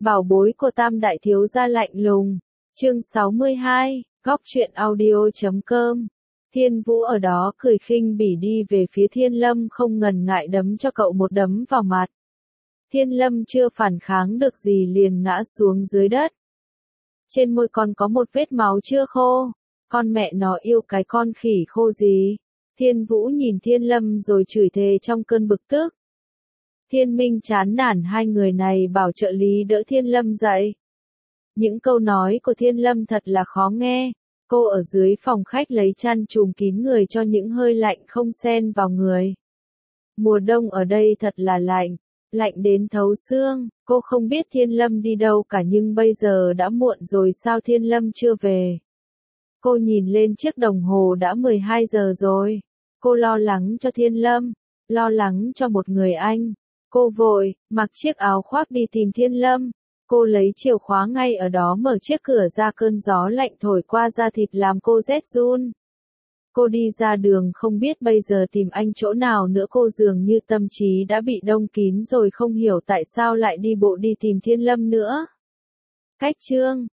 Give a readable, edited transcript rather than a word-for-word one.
Bảo bối của Tam Đại Thiếu Gia lạnh lùng. Chương 62, góc truyện audio.com. Thiên Vũ ở đó cười khinh bỉ đi về phía Thiên Lâm, không ngần ngại đấm cho cậu một đấm vào mặt. Thiên Lâm chưa phản kháng được gì liền ngã xuống dưới đất. Trên môi còn có một vết máu chưa khô. Con mẹ nó yêu cái con khỉ khô gì. Thiên Vũ nhìn Thiên Lâm rồi chửi thề trong cơn bực tức. Thiên Minh chán nản hai người này, bảo trợ lý đỡ Thiên Lâm dậy. Những câu nói của Thiên Lâm thật là khó nghe. Cô ở dưới phòng khách lấy chăn trùm kín người cho những hơi lạnh không xen vào người. Mùa đông ở đây thật là lạnh, lạnh đến thấu xương. Cô không biết Thiên Lâm đi đâu cả, nhưng bây giờ đã muộn rồi, sao Thiên Lâm chưa về? Cô nhìn lên chiếc đồng hồ đã 12 giờ rồi. Cô lo lắng cho Thiên Lâm, lo lắng cho một người anh. Cô vội mặc chiếc áo khoác đi tìm Thiên Lâm. Cô lấy chìa khóa ngay ở đó mở chiếc cửa ra, cơn gió lạnh thổi qua da thịt làm cô rét run. Cô đi ra đường không biết bây giờ tìm anh chỗ nào nữa, cô dường như tâm trí đã bị đông kín rồi, không hiểu tại sao lại đi bộ đi tìm Thiên Lâm nữa. Cách chương